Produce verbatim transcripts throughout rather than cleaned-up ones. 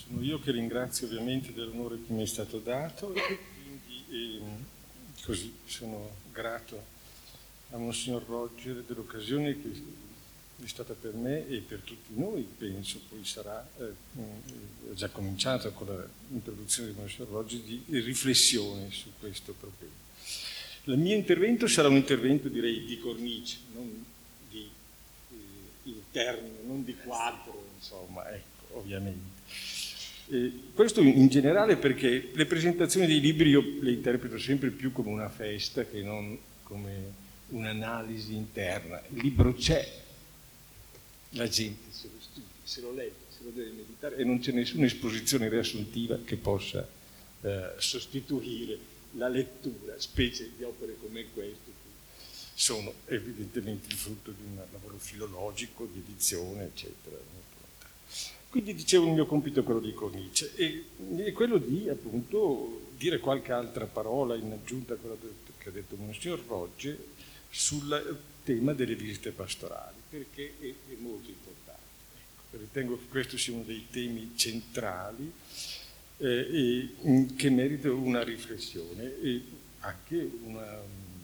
Sono io che ringrazio ovviamente dell'onore che mi è stato dato e quindi eh, così sono grato a Monsignor Roger dell'occasione che è stata per me e per tutti noi, penso, poi sarà eh, eh, già cominciata con l'introduzione di Monsignor Roger, di riflessione su questo problema. Il mio intervento sarà un intervento, direi, di cornice, non di eh, interno, non di quadro, insomma, ecco, ovviamente. Eh, questo in generale perché le presentazioni dei libri io le interpreto sempre più come una festa che non come un'analisi interna. Il libro c'è, la gente se lo studia, se lo legge, se lo deve meditare e non c'è nessuna esposizione riassuntiva che possa eh, sostituire la lettura, specie di opere come queste, che sono evidentemente il frutto di un lavoro filologico, di edizione, eccetera. Quindi dicevo il mio compito è quello di cornice e è quello di appunto dire qualche altra parola in aggiunta a quello che ha detto Monsignor Roger sul tema delle visite pastorali, perché è, è molto importante. Ecco, ritengo che questo sia uno dei temi centrali eh, e che merita una riflessione e anche una,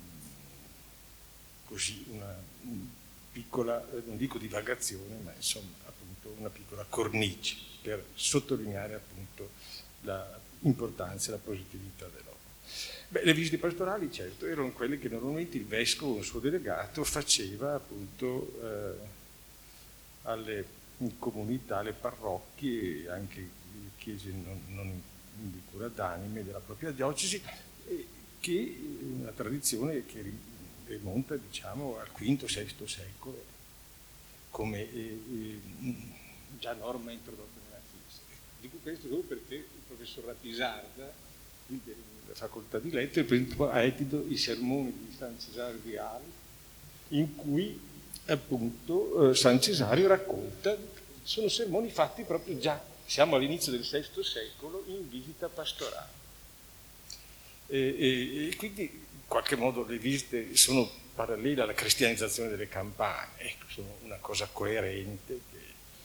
così, una piccola, non dico divagazione, ma insomma appunto una piccola cornice per sottolineare appunto l'importanza e la positività dell'opera. Beh, le visite pastorali, certo, erano quelle che normalmente il vescovo o il suo delegato faceva appunto eh, alle comunità, alle parrocchie e anche le chiese non, non di cura d'anime della propria diocesi, eh, che è una tradizione che rimonta, diciamo, al quinto sesto secolo, come eh, eh, già norma introdotta nella Chiesa. Dico questo solo perché il professor Rapisarda, della facoltà di lettere, ha edito i sermoni di San Cesario Viale, in cui appunto eh, San Cesario racconta, sono sermoni fatti proprio già, siamo all'inizio del sesto secolo, in visita pastorale. E, e, e quindi in qualche modo le visite sono parallele alla cristianizzazione delle campagne, ecco, sono una cosa coerente che,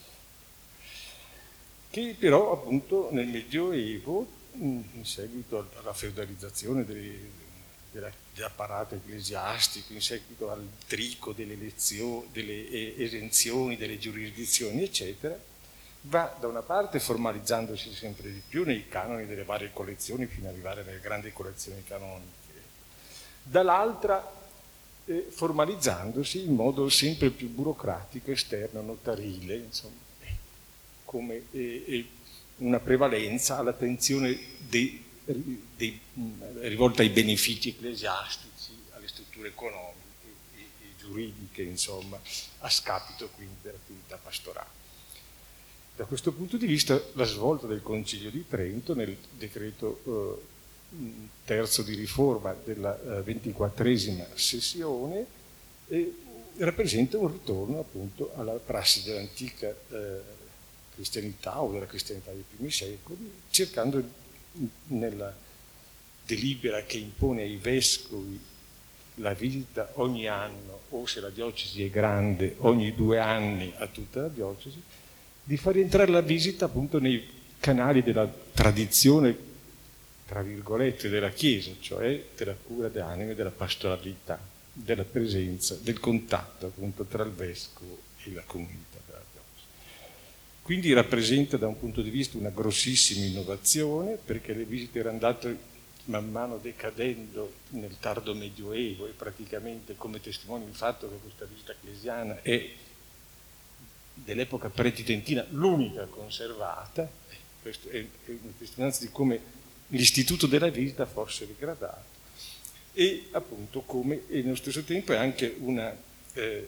che però appunto nel Medioevo, in seguito alla feudalizzazione delle, della, dell'apparato ecclesiastico, in seguito al trico delle, lezioni, delle esenzioni, delle giurisdizioni, eccetera, va da una parte formalizzandosi sempre di più nei canoni delle varie collezioni fino ad arrivare alle grandi collezioni canoniche, dall'altra eh, formalizzandosi in modo sempre più burocratico, esterno, notarile, insomma, come eh, eh, una prevalenza all'attenzione dei, dei, rivolta ai benefici ecclesiastici, alle strutture economiche e, e giuridiche, insomma, a scapito quindi dell'attività pastorale. Da questo punto di vista la svolta del Concilio di Trento nel decreto eh, terzo di riforma della eh, ventiquattresima sessione eh, rappresenta un ritorno appunto alla prassi dell'antica eh, cristianità o della cristianità dei primi secoli, cercando nella delibera che impone ai vescovi la visita ogni anno o, se la diocesi è grande, ogni due anni a tutta la diocesi, di far entrare la visita appunto nei canali della tradizione, tra virgolette, della Chiesa, cioè della cura d'anime, della pastoralità, della presenza, del contatto appunto tra il vescovo e la comunità della diocesi. Quindi rappresenta da un punto di vista una grossissima innovazione, perché le visite erano andate man mano decadendo nel tardo Medioevo e praticamente come testimonia il fatto che questa visita ecclesiana è dell'epoca pretidentina l'unica conservata. Questa è una testimonianza di come l'istituto della visita fosse degradato e appunto come e nello stesso tempo è anche una eh,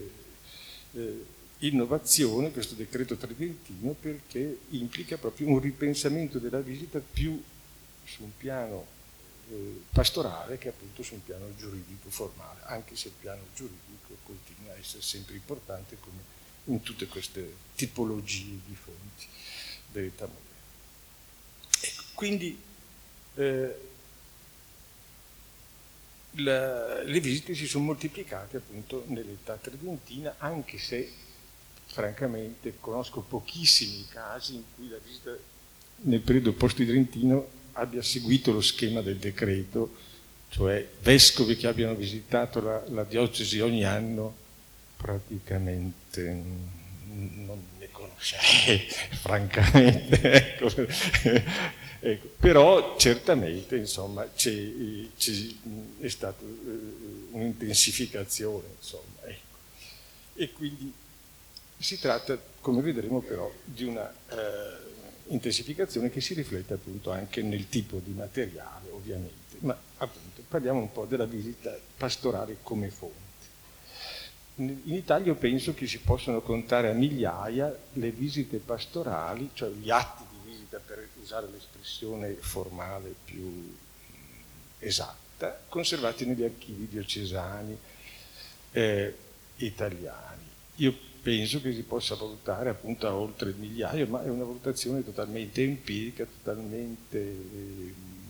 eh, innovazione questo decreto tridentino, perché implica proprio un ripensamento della visita più su un piano eh, pastorale che appunto su un piano giuridico formale, anche se il piano giuridico continua a essere sempre importante come in tutte queste tipologie di fonti dell'età moderna. Ecco, quindi eh, la, le visite si sono moltiplicate appunto nell'età tridentina, anche se francamente conosco pochissimi casi in cui la visita nel periodo post-tridentino abbia seguito lo schema del decreto, cioè vescovi che abbiano visitato la, la diocesi ogni anno, praticamente non ne conoscerei, francamente, ecco. Ecco. Però certamente, insomma, c'è, c'è, è stata un'intensificazione, insomma, ecco. E quindi si tratta, come vedremo però, di una eh, intensificazione che si riflette appunto anche nel tipo di materiale, ovviamente, ma appunto parliamo un po' della visita pastorale come fonte. In Italia io penso che si possono contare a migliaia le visite pastorali, cioè gli atti di visita, per usare l'espressione formale più esatta, conservati negli archivi diocesani eh, italiani. Io penso che si possa valutare appunto a oltre il migliaio, ma è una valutazione totalmente empirica, totalmente eh,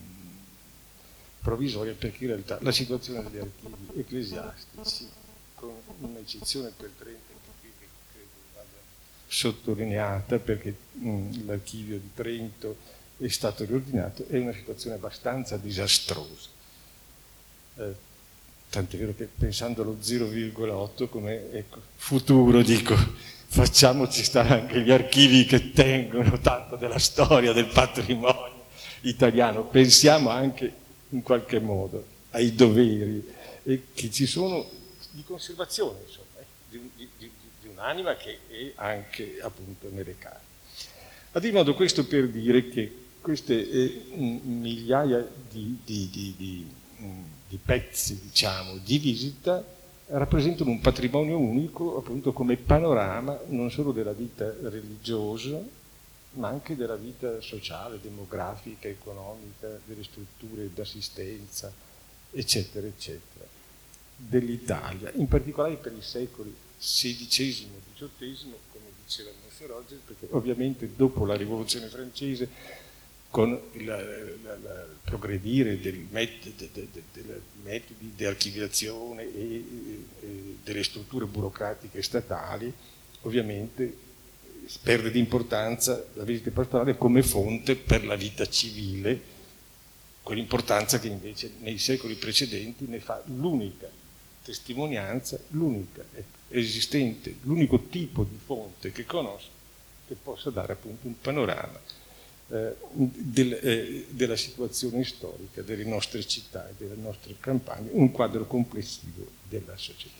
provvisoria, perché in realtà la situazione degli archivi ecclesiastici, con un'eccezione per Trento che credo vada sottolineata, perché mh, l'archivio di Trento è stato riordinato, è una situazione abbastanza disastrosa. Eh, tant'è vero che pensando allo zero virgola otto come ecco, futuro, dico, facciamoci stare anche gli archivi che tengono tanto della storia, del patrimonio italiano, pensiamo anche in qualche modo ai doveri e che ci sono di conservazione, insomma, eh, di, di, di, di un'anima che è anche appunto nelle case. Ad ogni modo, questo per dire che queste eh, migliaia di, di, di, di, di pezzi, diciamo, di visita rappresentano un patrimonio unico appunto come panorama non solo della vita religiosa, ma anche della vita sociale, demografica, economica, delle strutture d'assistenza, eccetera, eccetera, dell'Italia, in particolare per i secoli sedicesimo e diciottesimo, come diceva il nostro Roger, perché ovviamente dopo la Rivoluzione francese, con il, la, la, la, il progredire dei met, de, de, de, de, metodi di archiviazione e, e delle strutture burocratiche statali, ovviamente perde di importanza la visita pastorale come fonte per la vita civile, quell'importanza che invece nei secoli precedenti ne fa l'unica testimonianza, l'unica esistente, l'unico tipo di fonte che conosco che possa dare appunto un panorama eh, del, eh, della situazione storica delle nostre città e delle nostre campagne, un quadro complessivo della società.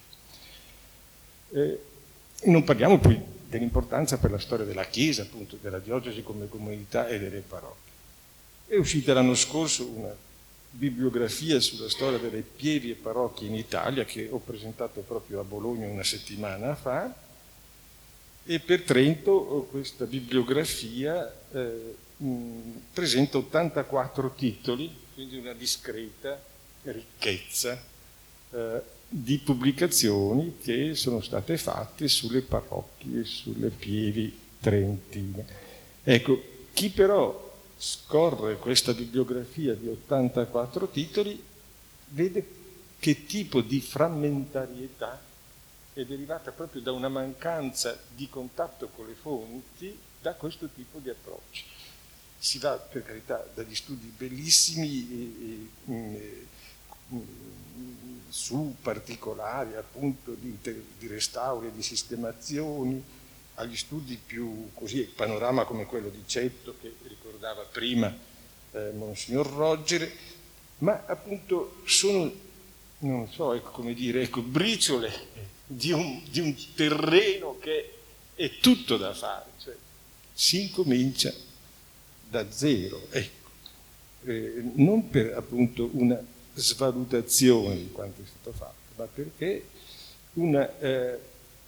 Eh, non parliamo poi dell'importanza per la storia della Chiesa, appunto, della diocesi come comunità e delle parrocchie. È uscita l'anno scorso una bibliografia sulla storia delle pievi e parrocchie in Italia che ho presentato proprio a Bologna una settimana fa, e per Trento questa bibliografia eh, mh, presenta ottantaquattro titoli, quindi una discreta ricchezza eh, di pubblicazioni che sono state fatte sulle parrocchie, sulle pievi trentine. Ecco, chi però scorre questa bibliografia di ottantaquattro titoli vede che tipo di frammentarietà è derivata proprio da una mancanza di contatto con le fonti, da questo tipo di approcci. Si va, per carità, dagli studi bellissimi e, e, e, su particolari appunto di, di restauri e di sistemazioni, agli studi più così, panorama come quello di Cetto che ricordava prima eh, Monsignor Roger, ma appunto sono, non so, ecco, come dire, ecco, briciole di un, di un terreno che è tutto da fare, cioè si incomincia da zero, ecco, eh, non per appunto una svalutazione di quanto è stato fatto, ma perché una... Eh,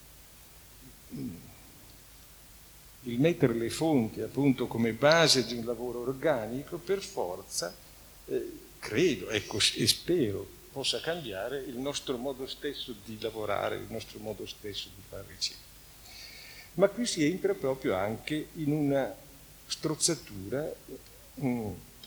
il mettere le fonti appunto come base di un lavoro organico per forza eh, credo, ecco, e spero possa cambiare il nostro modo stesso di lavorare, il nostro modo stesso di fare ricerca. Ma qui si entra proprio anche in una strozzatura mh,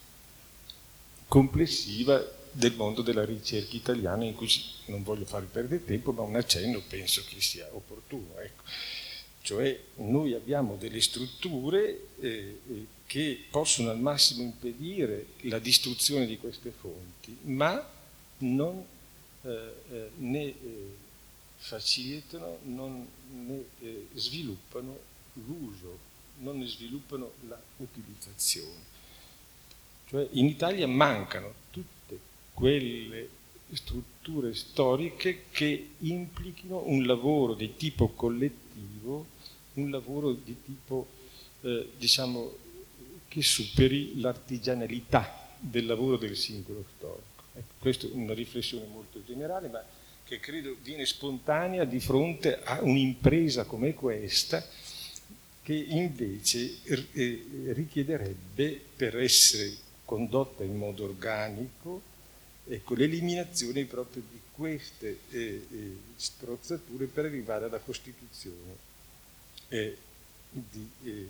complessiva del mondo della ricerca italiana, in cui non voglio fare perdere tempo, ma un accenno penso che sia opportuno, ecco. Cioè noi abbiamo delle strutture eh, che possono al massimo impedire la distruzione di queste fonti, ma non eh, eh, ne eh, facilitano, non ne eh, sviluppano l'uso, non ne sviluppano la utilizzazione. Cioè in Italia mancano tutte quelle strutture storiche che implichino un lavoro di tipo collettivo, un lavoro di tipo, eh, diciamo, che superi l'artigianalità del lavoro del singolo storico. Ecco, questa è una riflessione molto generale, ma che credo viene spontanea di fronte a un'impresa come questa, che invece richiederebbe, per essere condotta in modo organico, ecco, l'eliminazione proprio di queste eh, eh, strozzature per arrivare alla costituzione eh, di eh,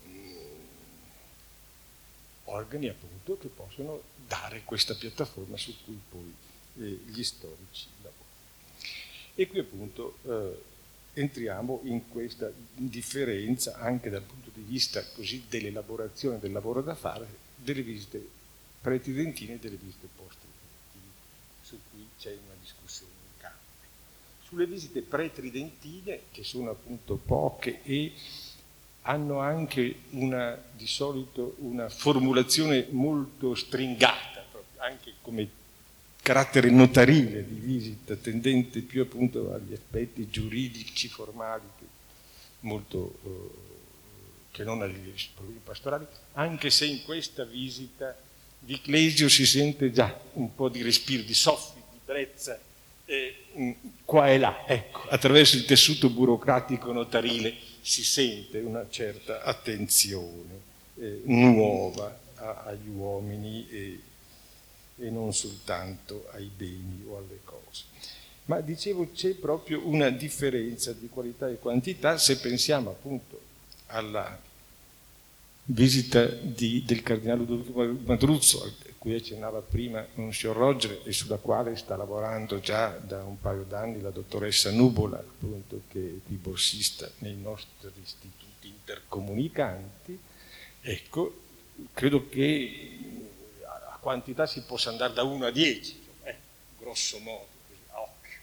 organi appunto che possono dare questa piattaforma su cui poi eh, gli storici lavorano. E qui appunto eh, entriamo in questa differenza anche dal punto di vista così dell'elaborazione del lavoro da fare delle visite pre-tridentine e delle visite post-tridentine, su cui c'è una discussione in campo. Sulle visite pre-tridentine, che sono appunto poche e hanno anche una, di solito una formulazione molto stringata, anche come carattere notarile di visita, tendente più appunto agli aspetti giuridici, formali, che, molto, eh, che non agli problemi pastorali, anche se in questa visita di Clesio si sente già un po' di respiro, di soffi, di brezza, eh, qua e là, ecco, attraverso il tessuto burocratico notarile si sente una certa attenzione eh, nuova a, agli uomini e, e non soltanto ai beni o alle cose. Ma dicevo c'è proprio una differenza di qualità e quantità se pensiamo appunto alla visita di, del cardinale Ludovico Madruzzo, a cui accennava prima Monsignor Roger e sulla quale sta lavorando già da un paio d'anni la dottoressa Nubola, appunto, che è qui borsista nei nostri istituti intercomunicanti. Ecco, credo che a quantità si possa andare da uno a dieci, eh, grosso modo, così, a occhio.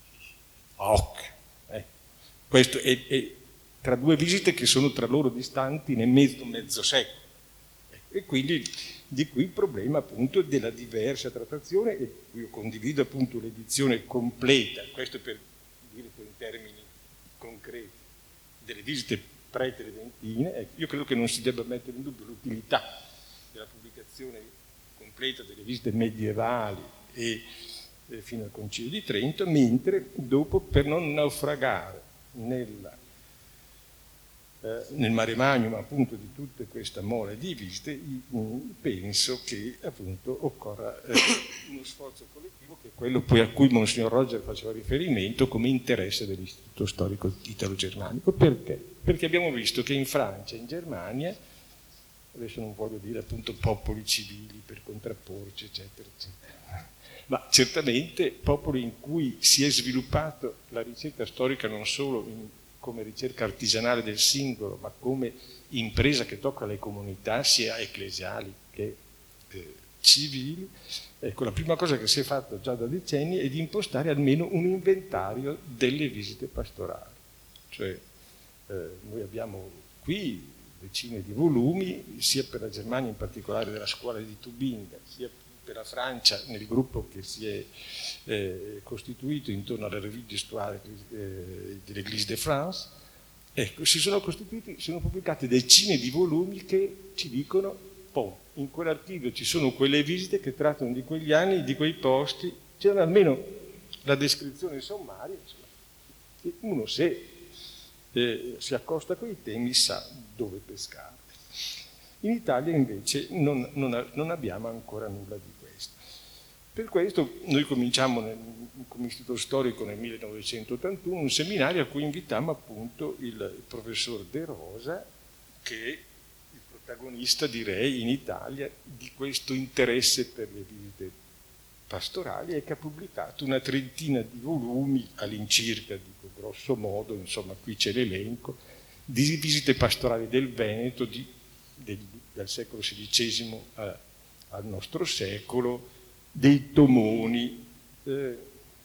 A occhio. Eh. Questo è, è tra due visite che sono tra loro distanti nel mezzo, mezzo secolo. E quindi di qui il problema appunto della diversa trattazione, e io condivido appunto l'edizione completa, questo per dire in termini concreti, delle visite pre-tridentine. Ecco, io credo che non si debba mettere in dubbio l'utilità della pubblicazione completa delle visite medievali e, e fino al Concilio di Trento, mentre dopo, per non naufragare nella Eh, nel mare magnum appunto di tutta questa mole di visite, penso che appunto occorra eh, uno sforzo collettivo, che è quello poi a cui Monsignor Roger faceva riferimento come interesse dell'Istituto Storico Italo-Germanico. Perché? Perché abbiamo visto che in Francia e in Germania, adesso non voglio dire appunto popoli civili per contrapporci eccetera eccetera, ma certamente popoli in cui si è sviluppata la ricerca storica non solo in come ricerca artigianale del singolo, ma come impresa che tocca le comunità, sia ecclesiali che eh, civili. Ecco, la prima cosa che si è fatta già da decenni è di impostare almeno un inventario delle visite pastorali. Cioè, eh, noi abbiamo qui decine di volumi, sia per la Germania, in particolare della scuola di Tubinga, sia per la Francia, nel gruppo che si è eh, costituito intorno alla Revue d'Histoire eh, de l'Église de France. Ecco, si sono costituiti, sono pubblicate decine di volumi che ci dicono, oh, in quell'archivio ci sono quelle visite che trattano di quegli anni, di quei posti, c'era almeno la descrizione sommaria, insomma. Uno se eh, si accosta a quei temi sa dove pescare. In Italia invece non, non, non abbiamo ancora nulla di questo. Per questo noi cominciamo nel, come istituto storico nel millenovecentottantuno un seminario a cui invitammo appunto il, il professor De Rosa, che è il protagonista, direi, in Italia di questo interesse per le visite pastorali, e che ha pubblicato una trentina di volumi all'incirca, dico grosso modo, insomma qui c'è l'elenco, di visite pastorali del Veneto, di, degli dal secolo sedicesimo a, al nostro secolo, dei tomoni eh,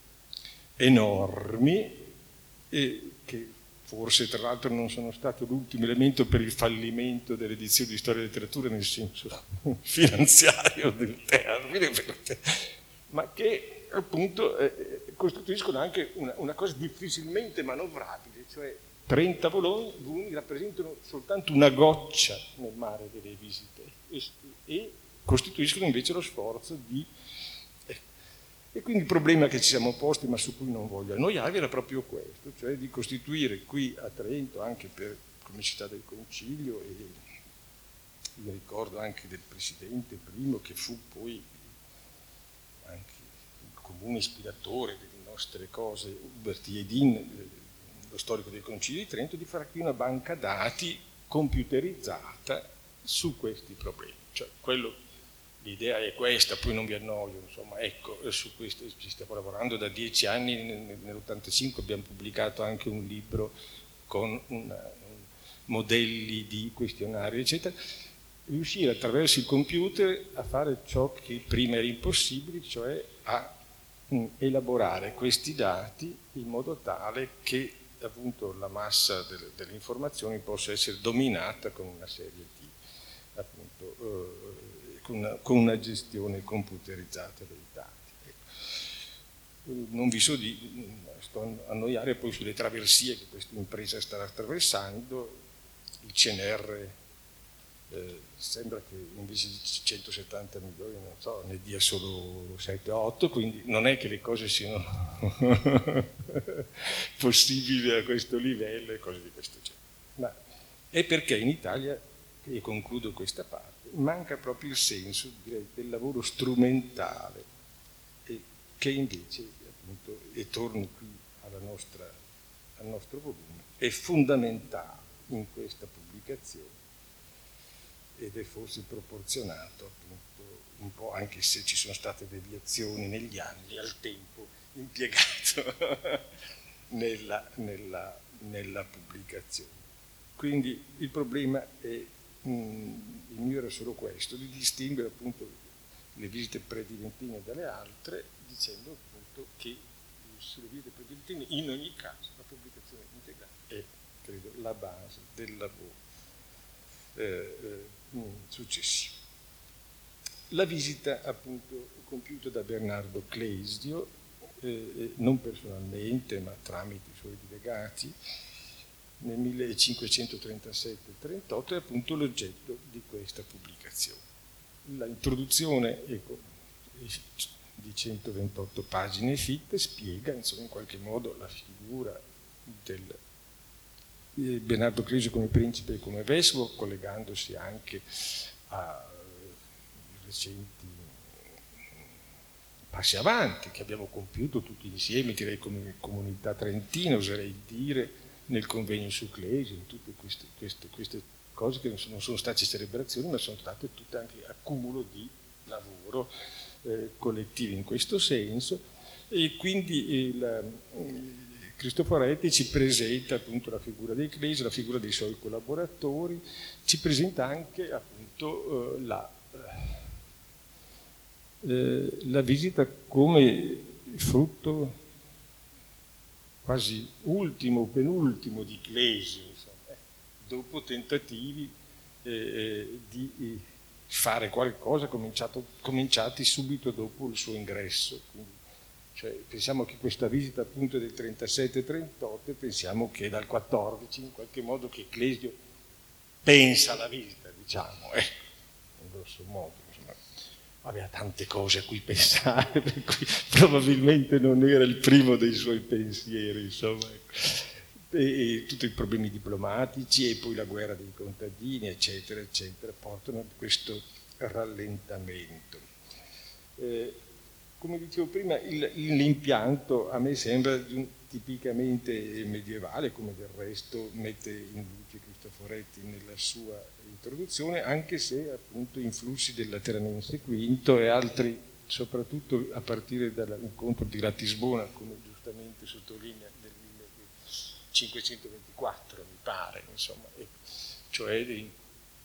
enormi, e che forse tra l'altro non sono stato l'ultimo elemento per il fallimento dell'edizione di storia e letteratura nel senso finanziario del termine, ma che appunto eh, costituiscono anche una, una cosa difficilmente manovrabile, cioè trenta volumi rappresentano soltanto una goccia nel mare delle visite e, e costituiscono invece lo sforzo di... Eh, e quindi il problema che ci siamo posti, ma su cui non voglio annoiarvi, era proprio questo, cioè di costituire qui a Trento, anche per come città del Concilio, e io ricordo anche del Presidente primo, che fu poi anche il comune ispiratore delle nostre cose, Hubert Jedin, lo storico del Concilio di Trento, di fare qui una banca dati computerizzata su questi problemi. Cioè, quello, l'idea è questa, poi non vi annoio, insomma, ecco, su questo ci stiamo lavorando da dieci anni, nell'ottantacinque abbiamo pubblicato anche un libro con una, modelli di questionari, eccetera, riuscire attraverso il computer a fare ciò che prima era impossibile, cioè a mh, elaborare questi dati in modo tale che appunto la massa delle, delle informazioni possa essere dominata con una serie di appunto eh, con, una, con una gestione computerizzata dei dati. Ecco. Non vi so di sto a annoiare poi sulle traversie che questa impresa sta attraversando. Il C N R eh, sembra che invece di centosettanta milioni, non so, ne dia solo sette otto, quindi non è che le cose siano possibili a questo livello e cose di questo genere. Ma è perché in Italia, e concludo questa parte, manca proprio il senso, direi, del lavoro strumentale, e che invece, appunto, e torno qui alla nostra, al nostro volume, è fondamentale in questa pubblicazione ed è forse proporzionato appunto un po', anche se ci sono state deviazioni negli anni, al tempo impiegato nella, nella, nella pubblicazione. Quindi il problema è, mh, il mio era solo questo, di distinguere appunto le visite prediventine dalle altre, dicendo appunto che sulle visite prediventine in ogni caso la pubblicazione integrale è, credo, la base del lavoro eh, eh, successivo. La visita appunto compiuta da Bernardo Clesio, eh, non personalmente ma tramite i suoi delegati, nel millecinquecentotrentasette trentotto è appunto l'oggetto di questa pubblicazione. L'introduzione, ecco, di centoventotto pagine fitte spiega, insomma, in qualche modo la figura del eh, Bernardo Clesio come principe e come vescovo, collegandosi anche a recenti passi avanti che abbiamo compiuto tutti insieme, direi come comunità trentina, oserei dire, nel convegno su Clesio, in tutte queste, queste, queste cose che non sono, non sono state celebrazioni, ma sono state tutte anche accumulo di lavoro eh, collettivo in questo senso, e quindi il, il Cristoforetti ci presenta appunto la figura dei Clesio, la figura dei suoi collaboratori, ci presenta anche appunto eh, la Eh, la visita come frutto quasi ultimo, penultimo di Clesio, insomma, eh, dopo tentativi eh, di fare qualcosa cominciato, cominciati subito dopo il suo ingresso. Quindi, cioè, pensiamo che questa visita appunto del trentasette trentotto, pensiamo che dal quattordici in qualche modo che Clesio pensa alla visita, diciamo, ecco, in grosso modo. Aveva tante cose a cui pensare, per cui probabilmente non era il primo dei suoi pensieri, insomma. E, e tutti i problemi diplomatici e poi la guerra dei contadini, eccetera, eccetera, portano a questo rallentamento. Eh, come dicevo prima, il, l'impianto a me sembra tipicamente medievale, come del resto mette in luce Cristoforetti nella sua introduzione, anche se appunto influssi del Lateranense quinto e altri, soprattutto a partire dall'incontro di Ratisbona, come giustamente sottolinea del millecinquecentoventiquattro, mi pare, insomma, cioè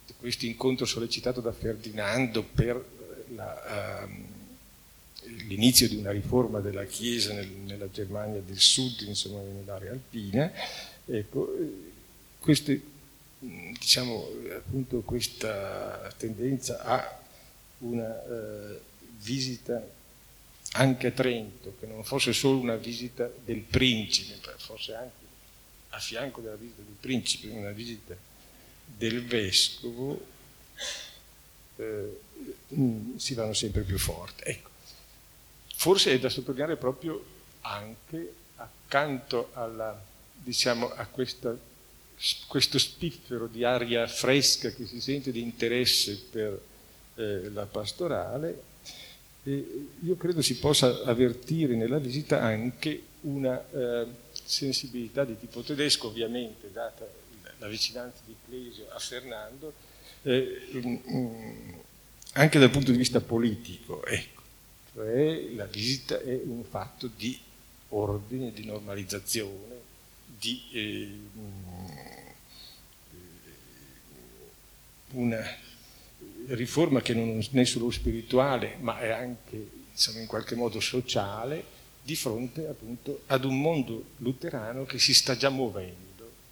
questo incontro sollecitato da Ferdinando per la, uh, l'inizio di una riforma della Chiesa nel, nella Germania del Sud, insomma nell'area alpina, ecco, queste, diciamo, appunto questa tendenza a una uh, visita anche a Trento, che non fosse solo una visita del principe, fosse anche a fianco della visita del principe, una visita del vescovo, eh, si vanno sempre più forte. Ecco. Forse è da sottolineare proprio anche accanto alla, diciamo, a questa, questo spiffero di aria fresca che si sente di interesse per eh, la pastorale, e io credo si possa avvertire nella visita anche una eh, sensibilità di tipo tedesco, ovviamente, data la vicinanza di Clesio a Fernando, eh, um, anche dal punto di vista politico, ecco. Cioè la visita è un fatto di ordine, di normalizzazione, di eh, una riforma che non è solo spirituale, ma è anche, insomma, in qualche modo sociale, di fronte appunto ad un mondo luterano che si sta già muovendo.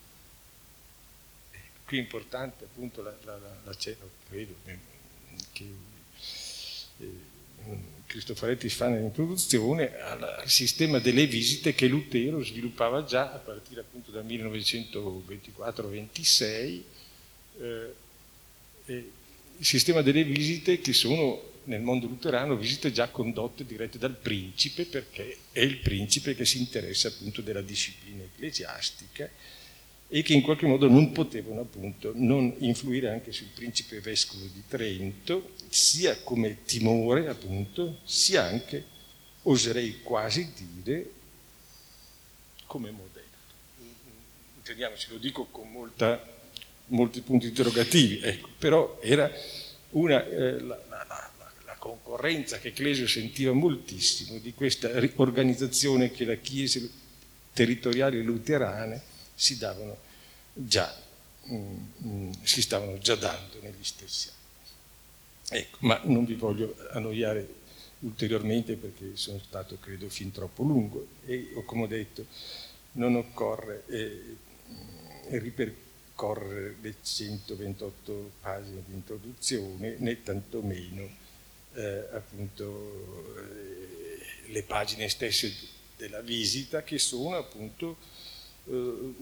Qui è importante appunto la, la, la, la credo che eh, Cristoforetti fa nell'introduzione al, al sistema delle visite che Lutero sviluppava già a partire appunto dal millenovecentoventiquattro ventisei, eh, eh, il sistema delle visite che sono nel mondo luterano visite già condotte dirette dal principe, perché è il principe che si interessa appunto della disciplina ecclesiastica e che in qualche modo non potevano appunto non influire anche sul principe vescovo di Trento, sia come timore appunto, sia anche, oserei quasi dire, come modello. Intendiamoci, lo dico con molta, molti punti interrogativi, ecco, però era una, eh, la, la, la, la concorrenza che Clesio sentiva moltissimo di questa organizzazione che le chiese territoriali luterane si davano già, mm, mm, si stavano già dando negli stessi anni. Ecco, ma non vi voglio annoiare ulteriormente perché sono stato, credo, fin troppo lungo e, come ho detto, non occorre eh, ripercorrere le centoventotto pagine di introduzione, né tantomeno eh, appunto eh, le pagine stesse della visita, che sono appunto eh,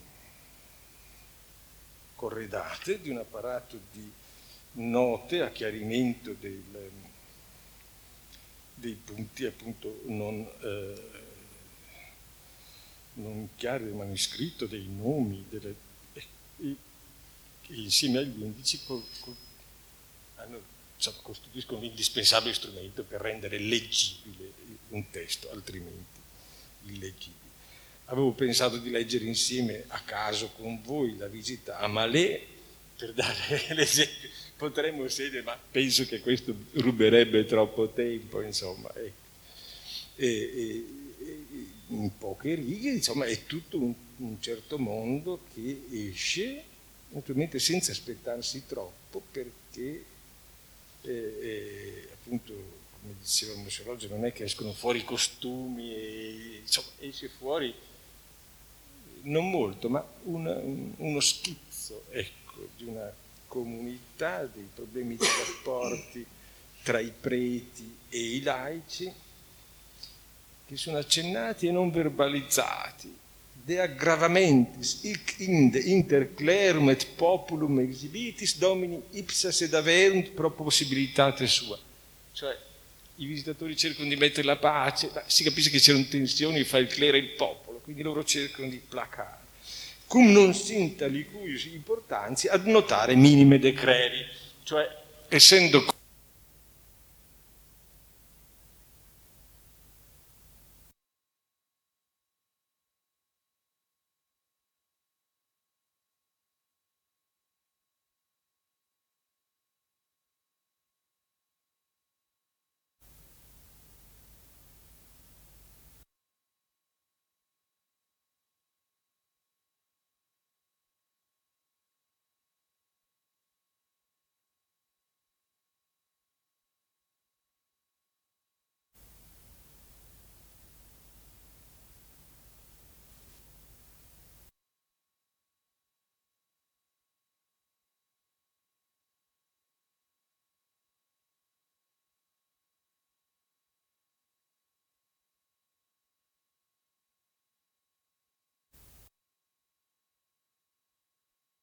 corredate di un apparato di note a chiarimento del, dei punti appunto non, eh, non chiari del manoscritto, dei nomi, delle, e, e, insieme agli indici co, co, hanno, insomma, costituiscono un indispensabile strumento per rendere leggibile un testo, altrimenti illeggibile. Avevo pensato di leggere insieme a caso con voi la visita a Malé, per dare l'esempio, potremmo sedere, ma penso che questo ruberebbe troppo tempo, insomma. Ecco. E, e, e, in poche righe, insomma, è tutto un, un certo mondo che esce, naturalmente senza aspettarsi troppo, perché eh, eh, appunto, come diceva il Mosceroggi, non è che escono fuori i costumi, e, insomma, esce fuori non molto, ma una, un, uno schizzo, ecco, di una comunità, dei problemi dei rapporti tra i preti e i laici, che sono accennati e non verbalizzati. De aggravamentis hic inde inter clerum et populum exhibitis domini ipsa sed averunt pro possibilitate sua. Cioè, i visitatori cercano di mettere la pace, si capisce che c'erano tensioni fra il clero e il popolo, quindi loro cercano di placare. Cum non sint alicuius importanti ad notare minime decreri, cioè essendo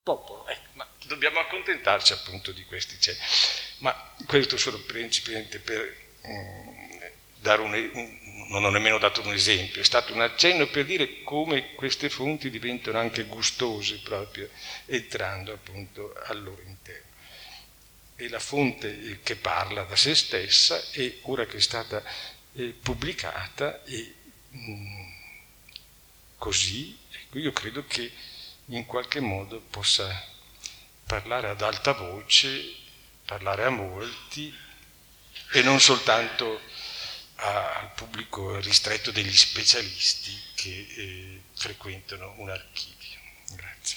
popolo. Ecco, ma dobbiamo accontentarci appunto di questi cenni. Ma questo solo principalmente per um, dare un, un, non ho nemmeno dato un esempio, è stato un accenno per dire come queste fonti diventano anche gustose proprio entrando appunto al loro interno. E la fonte che parla da se stessa e ora che è stata eh, pubblicata e mh, così, ecco, io credo che in qualche modo possa parlare ad alta voce, parlare a molti e non soltanto a, al pubblico ristretto degli specialisti che eh, frequentano un archivio. Grazie.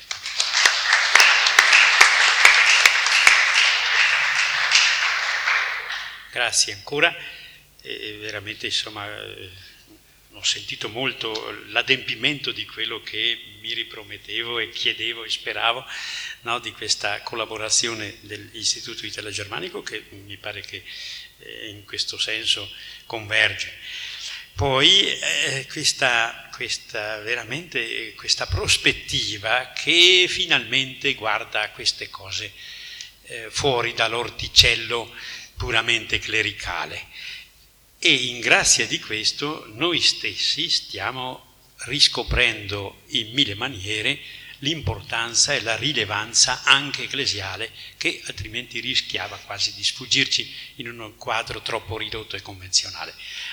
Grazie ancora, e veramente insomma eh, ho sentito molto l'adempimento di quello che mi ripromettevo e chiedevo e speravo, no, di questa collaborazione dell'Istituto Italo-Germanico che mi pare che eh, in questo senso converge. Poi eh, questa, questa veramente questa prospettiva che finalmente guarda a queste cose eh, fuori dall'orticello puramente clericale. E in grazia di questo noi stessi stiamo riscoprendo in mille maniere l'importanza e la rilevanza anche ecclesiale che altrimenti rischiava quasi di sfuggirci in un quadro troppo ridotto e convenzionale.